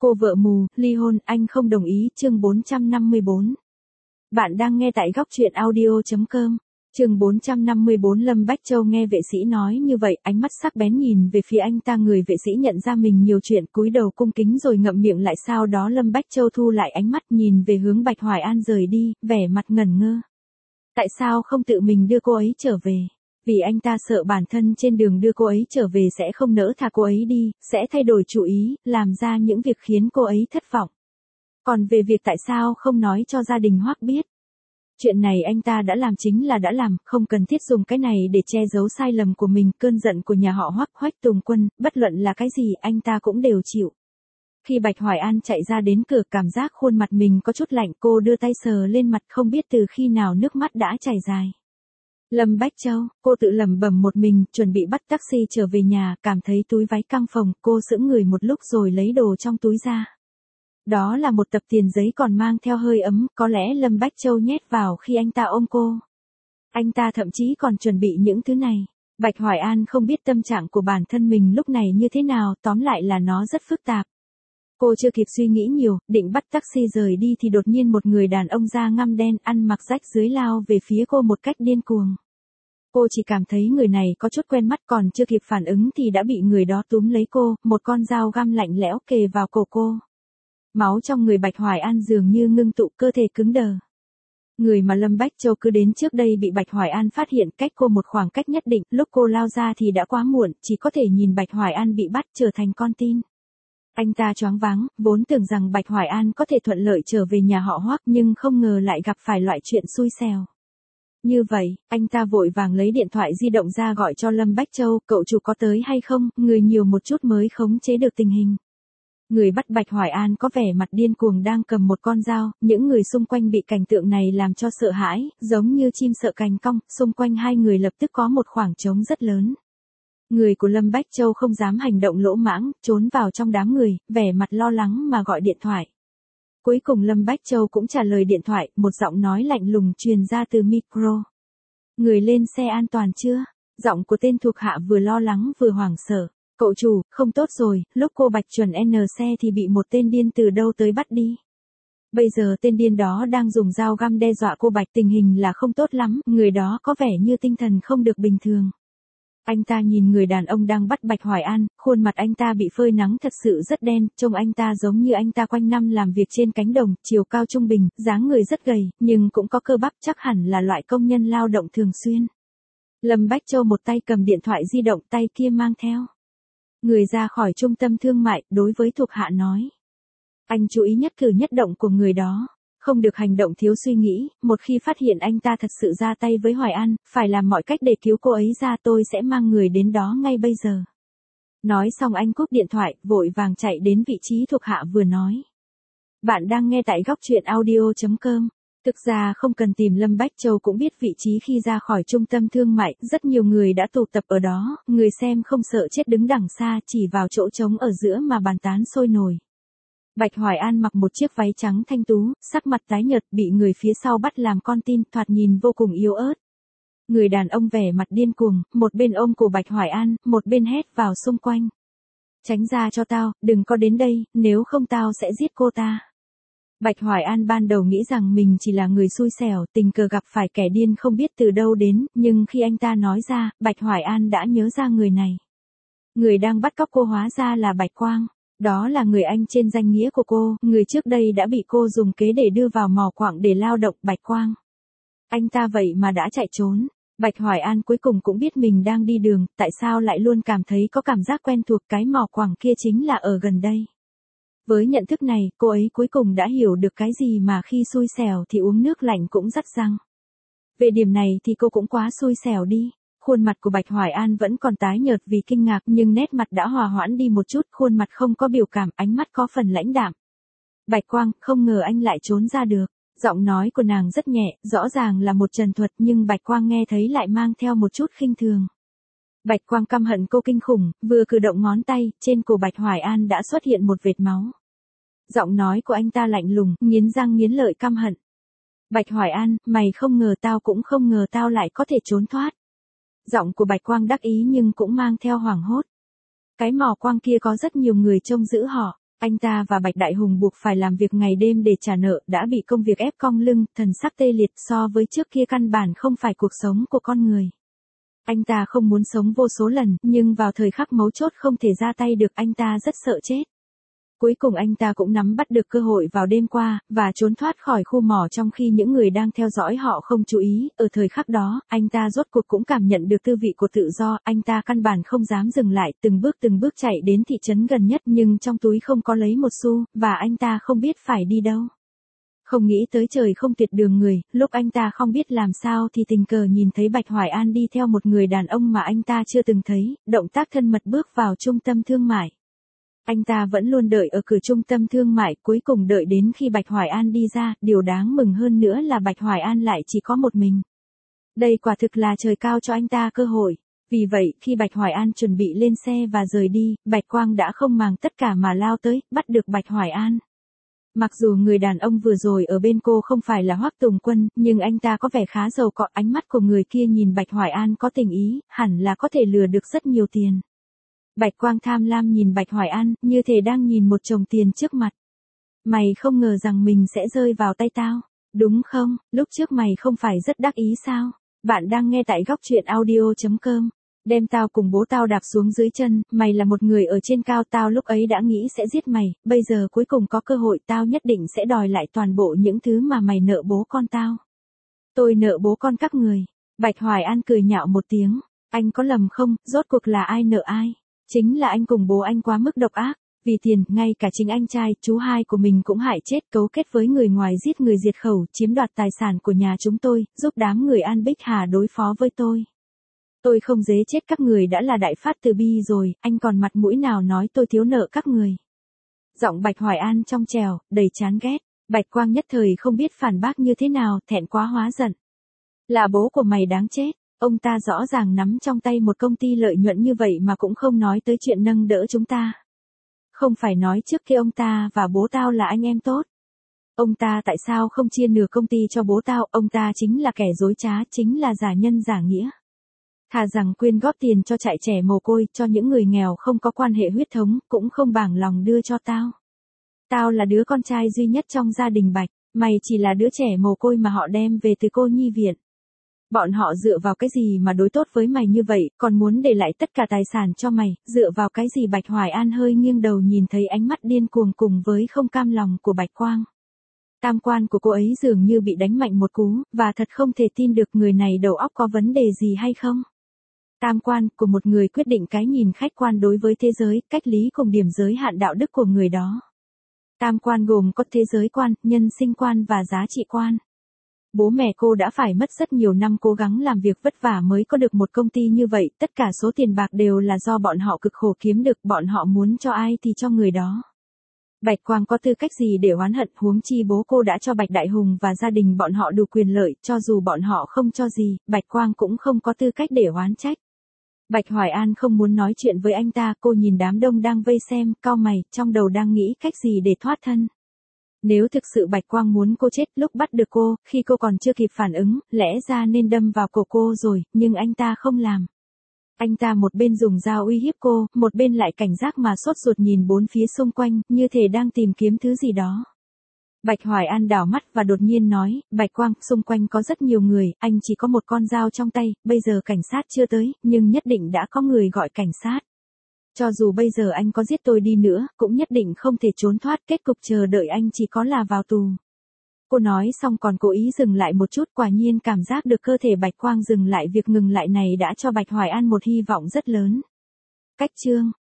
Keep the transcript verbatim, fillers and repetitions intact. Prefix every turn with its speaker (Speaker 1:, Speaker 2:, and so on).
Speaker 1: Cô vợ mù, ly hôn, anh không đồng ý, chương bốn trăm năm mươi bốn. Bạn đang nghe tại góc truyện audio chấm com. Chương bốn trăm năm mươi bốn. Lâm Bách Châu nghe vệ sĩ nói như vậy, ánh mắt sắc bén nhìn về phía anh ta. Người vệ sĩ nhận ra mình nhiều chuyện, cúi đầu cung kính rồi ngậm miệng lại. Sau đó Lâm Bách Châu thu lại ánh mắt, nhìn về hướng Bạch Hoài An rời đi, vẻ mặt ngẩn ngơ. Tại sao không tự mình đưa cô ấy trở về? Vì anh ta sợ bản thân trên đường đưa cô ấy trở về sẽ không nỡ thả cô ấy đi, sẽ thay đổi chủ ý, làm ra những việc khiến cô ấy thất vọng. Còn về việc tại sao không nói cho gia đình Hoắc biết. Chuyện này anh ta đã làm chính là đã làm, không cần thiết dùng cái này để che giấu sai lầm của mình. Cơn giận của nhà họ Hoắc, Hoắc Tùng Quân, bất luận là cái gì anh ta cũng đều chịu. Khi Bạch Hoài An chạy ra đến cửa, cảm giác khuôn mặt mình có chút lạnh, cô đưa tay sờ lên mặt, không biết từ khi nào nước mắt đã chảy dài. Lâm Bách Châu, cô tự lẩm bẩm một mình, chuẩn bị bắt taxi trở về nhà, cảm thấy túi váy căng phồng, cô sững người một lúc rồi lấy đồ trong túi ra. Đó là một tập tiền giấy còn mang theo hơi ấm, có lẽ Lâm Bách Châu nhét vào khi anh ta ôm cô. Anh ta thậm chí còn chuẩn bị những thứ này. Bạch Hoài An không biết tâm trạng của bản thân mình lúc này như thế nào, tóm lại là nó rất phức tạp. Cô chưa kịp suy nghĩ nhiều, định bắt taxi rời đi thì đột nhiên một người đàn ông da ngăm đen, ăn mặc rách rưới lao về phía cô một cách điên cuồng. Cô chỉ cảm thấy người này có chút quen mắt, còn chưa kịp phản ứng thì đã bị người đó túm lấy cô, một con dao găm lạnh lẽo kề vào cổ cô. Máu trong người Bạch Hoài An dường như ngưng tụ, cơ thể cứng đờ. Người mà Lâm Bách Châu cứ đến trước đây bị Bạch Hoài An phát hiện cách cô một khoảng cách nhất định, lúc cô lao ra thì đã quá muộn, chỉ có thể nhìn Bạch Hoài An bị bắt trở thành con tin. Anh ta choáng váng, vốn tưởng rằng Bạch Hoài An có thể thuận lợi trở về nhà họ Hoắc, nhưng không ngờ lại gặp phải loại chuyện xui xẻo. Như vậy, anh ta vội vàng lấy điện thoại di động ra gọi cho Lâm Bách Châu, cậu chủ có tới hay không, người nhiều một chút mới khống chế được tình hình. Người bắt Bạch Hoài An có vẻ mặt điên cuồng đang cầm một con dao, những người xung quanh bị cảnh tượng này làm cho sợ hãi, giống như chim sợ cành cong, xung quanh hai người lập tức có một khoảng trống rất lớn. Người của Lâm Bách Châu không dám hành động lỗ mãng, trốn vào trong đám người, vẻ mặt lo lắng mà gọi điện thoại. Cuối cùng Lâm Bách Châu cũng trả lời điện thoại, một giọng nói lạnh lùng truyền ra từ micro. Người lên xe an toàn chưa? Giọng của tên thuộc hạ vừa lo lắng vừa hoảng sợ. Cậu chủ, không tốt rồi, lúc cô Bạch chuẩn N xe thì bị một tên điên từ đâu tới bắt đi. Bây giờ tên điên đó đang dùng dao găm đe dọa cô Bạch, tình hình là không tốt lắm, người đó có vẻ như tinh thần không được bình thường. Anh ta nhìn người đàn ông đang bắt Bạch Hoài An, khuôn mặt anh ta bị phơi nắng thật sự rất đen, trông anh ta giống như anh ta quanh năm làm việc trên cánh đồng, chiều cao trung bình, dáng người rất gầy, nhưng cũng có cơ bắp, chắc hẳn là loại công nhân lao động thường xuyên. Lâm Bách Châu một tay cầm điện thoại di động, tay kia mang theo. Người ra khỏi trung tâm thương mại, đối với thuộc hạ nói. Anh chú ý nhất cử nhất động của người đó. Không được hành động thiếu suy nghĩ, một khi phát hiện anh ta thật sự ra tay với Hoài An, phải làm mọi cách để cứu cô ấy ra, tôi sẽ mang người đến đó ngay bây giờ. Nói xong anh cúp điện thoại, vội vàng chạy đến vị trí thuộc hạ vừa nói. Bạn đang nghe tại góc truyện audio chấm com. Thực ra không cần tìm, Lâm Bách Châu cũng biết vị trí khi ra khỏi trung tâm thương mại, rất nhiều người đã tụ tập ở đó, người xem không sợ chết đứng đằng xa, chỉ vào chỗ trống ở giữa mà bàn tán sôi nổi. Bạch Hoài An mặc một chiếc váy trắng thanh tú, sắc mặt tái nhợt, bị người phía sau bắt làm con tin, thoạt nhìn vô cùng yếu ớt. Người đàn ông vẻ mặt điên cuồng, một bên ôm cổ Bạch Hoài An, một bên hét vào xung quanh. Tránh ra cho tao, đừng có đến đây, nếu không tao sẽ giết cô ta. Bạch Hoài An ban đầu nghĩ rằng mình chỉ là người xui xẻo, tình cờ gặp phải kẻ điên không biết từ đâu đến, nhưng khi anh ta nói ra, Bạch Hoài An đã nhớ ra người này. Người đang bắt cóc cô hóa ra là Bạch Quang. Đó là người anh trên danh nghĩa của cô, người trước đây đã bị cô dùng kế để đưa vào mỏ quặng để lao động, Bạch Quang. Anh ta vậy mà đã chạy trốn. Bạch Hoài An cuối cùng cũng biết mình đang đi đường, tại sao lại luôn cảm thấy có cảm giác quen thuộc, cái mỏ quặng kia chính là ở gần đây. Với nhận thức này, cô ấy cuối cùng đã hiểu được cái gì mà khi xui xẻo thì uống nước lạnh cũng rắt răng. Về điểm này thì cô cũng quá xui xẻo đi. Khuôn mặt của Bạch Hoài An vẫn còn tái nhợt vì kinh ngạc, nhưng nét mặt đã hòa hoãn đi một chút, khuôn mặt không có biểu cảm, ánh mắt có phần lãnh đạm. Bạch Quang, không ngờ anh lại trốn ra được. Giọng nói của nàng rất nhẹ, rõ ràng là một trần thuật, nhưng Bạch Quang nghe thấy lại mang theo một chút khinh thường. Bạch Quang căm hận cô kinh khủng, vừa cử động ngón tay, trên cổ Bạch Hoài An đã xuất hiện một vệt máu. Giọng nói của anh ta lạnh lùng, nghiến răng nghiến lợi căm hận. Bạch Hoài An, mày không ngờ, tao cũng không ngờ tao lại có thể trốn thoát. Giọng của Bạch Quang đắc ý nhưng cũng mang theo hoảng hốt. Cái mỏ quang kia có rất nhiều người trông giữ họ. Anh ta và Bạch Đại Hùng buộc phải làm việc ngày đêm để trả nợ, đã bị công việc ép cong lưng, thần sắc tê liệt, so với trước kia căn bản không phải cuộc sống của con người. Anh ta không muốn sống vô số lần, nhưng vào thời khắc mấu chốt không thể ra tay được, anh ta rất sợ chết. Cuối cùng anh ta cũng nắm bắt được cơ hội vào đêm qua, và trốn thoát khỏi khu mỏ trong khi những người đang theo dõi họ không chú ý. Ở thời khắc đó, anh ta rốt cuộc cũng cảm nhận được tư vị của tự do, anh ta căn bản không dám dừng lại, từng bước từng bước chạy đến thị trấn gần nhất nhưng trong túi không có lấy một xu, và anh ta không biết phải đi đâu. Không nghĩ tới trời không tuyệt đường người, lúc anh ta không biết làm sao thì tình cờ nhìn thấy Bạch Hoài An đi theo một người đàn ông mà anh ta chưa từng thấy, động tác thân mật bước vào trung tâm thương mại. Anh ta vẫn luôn đợi ở cửa trung tâm thương mại, cuối cùng đợi đến khi Bạch Hoài An đi ra, điều đáng mừng hơn nữa là Bạch Hoài An lại chỉ có một mình. Đây quả thực là trời cao cho anh ta cơ hội. Vì vậy, khi Bạch Hoài An chuẩn bị lên xe và rời đi, Bạch Quang đã không màng tất cả mà lao tới, bắt được Bạch Hoài An. Mặc dù người đàn ông vừa rồi ở bên cô không phải là Hoắc Tùng Quân, nhưng anh ta có vẻ khá giàu có, ánh mắt của người kia nhìn Bạch Hoài An có tình ý, hẳn là có thể lừa được rất nhiều tiền. Bạch Quang tham lam nhìn Bạch Hoài An, như thể đang nhìn một chồng tiền trước mặt. Mày không ngờ rằng mình sẽ rơi vào tay tao, đúng không? Lúc trước mày không phải rất đắc ý sao? Bạn đang nghe tại góc truyện audio chấm com. Đem tao cùng bố tao đạp xuống dưới chân, mày là một người ở trên cao, tao lúc ấy đã nghĩ sẽ giết mày, bây giờ cuối cùng có cơ hội, tao nhất định sẽ đòi lại toàn bộ những thứ mà mày nợ bố con tao. Tôi nợ bố con các người. Bạch Hoài An cười nhạo một tiếng, anh có lầm không, rốt cuộc là ai nợ ai? Chính là anh cùng bố anh quá mức độc ác, vì tiền, ngay cả chính anh trai, chú hai của mình cũng hại chết, cấu kết với người ngoài giết người diệt khẩu, chiếm đoạt tài sản của nhà chúng tôi, giúp đám người An Bích Hà đối phó với tôi. Tôi không dế chết các người đã là đại phát từ bi rồi, anh còn mặt mũi nào nói tôi thiếu nợ các người. Giọng Bạch Hoài An trong trèo, đầy chán ghét, Bạch Quang nhất thời không biết phản bác như thế nào, thẹn quá hóa giận. Là bố của mày đáng chết. Ông ta rõ ràng nắm trong tay một công ty lợi nhuận như vậy mà cũng không nói tới chuyện nâng đỡ chúng ta. Không phải nói trước khi ông ta và bố tao là anh em tốt. Ông ta tại sao không chia nửa công ty cho bố tao, ông ta chính là kẻ dối trá, chính là giả nhân giả nghĩa. Thà rằng quyên góp tiền cho trại trẻ mồ côi, cho những người nghèo không có quan hệ huyết thống, cũng không bảng lòng đưa cho tao. Tao là đứa con trai duy nhất trong gia đình Bạch, mày chỉ là đứa trẻ mồ côi mà họ đem về từ cô nhi viện. Bọn họ dựa vào cái gì mà đối tốt với mày như vậy, còn muốn để lại tất cả tài sản cho mày, dựa vào cái gì? Bạch Hoài An hơi nghiêng đầu nhìn thấy ánh mắt điên cuồng cùng với không cam lòng của Bạch Quang. Tam quan của cô ấy dường như bị đánh mạnh một cú, và thật không thể tin được người này đầu óc có vấn đề gì hay không. Tam quan của một người quyết định cái nhìn khách quan đối với thế giới, cách lý cùng điểm giới hạn đạo đức của người đó. Tam quan gồm có thế giới quan, nhân sinh quan và giá trị quan. Bố mẹ cô đã phải mất rất nhiều năm cố gắng làm việc vất vả mới có được một công ty như vậy, tất cả số tiền bạc đều là do bọn họ cực khổ kiếm được, bọn họ muốn cho ai thì cho người đó. Bạch Quang có tư cách gì để oán hận, huống chi bố cô đã cho Bạch Đại Hùng và gia đình bọn họ đủ quyền lợi, cho dù bọn họ không cho gì, Bạch Quang cũng không có tư cách để oán trách. Bạch Hoài An không muốn nói chuyện với anh ta, cô nhìn đám đông đang vây xem, cau mày, trong đầu đang nghĩ cách gì để thoát thân. Nếu thực sự Bạch Quang muốn cô chết, lúc bắt được cô, khi cô còn chưa kịp phản ứng, lẽ ra nên đâm vào cổ cô rồi, nhưng anh ta không làm. Anh ta một bên dùng dao uy hiếp cô, một bên lại cảnh giác mà sốt ruột nhìn bốn phía xung quanh, như thể đang tìm kiếm thứ gì đó. Bạch Hoài An đảo mắt và đột nhiên nói, Bạch Quang, xung quanh có rất nhiều người, anh chỉ có một con dao trong tay, bây giờ cảnh sát chưa tới, nhưng nhất định đã có người gọi cảnh sát. Cho dù bây giờ anh có giết tôi đi nữa, cũng nhất định không thể trốn thoát, kết cục chờ đợi anh chỉ có là vào tù. Cô nói xong còn cố ý dừng lại một chút, quả nhiên cảm giác được cơ thể Bạch Quang dừng lại, việc ngừng lại này đã cho Bạch Hoài An một hy vọng rất lớn. Cách chương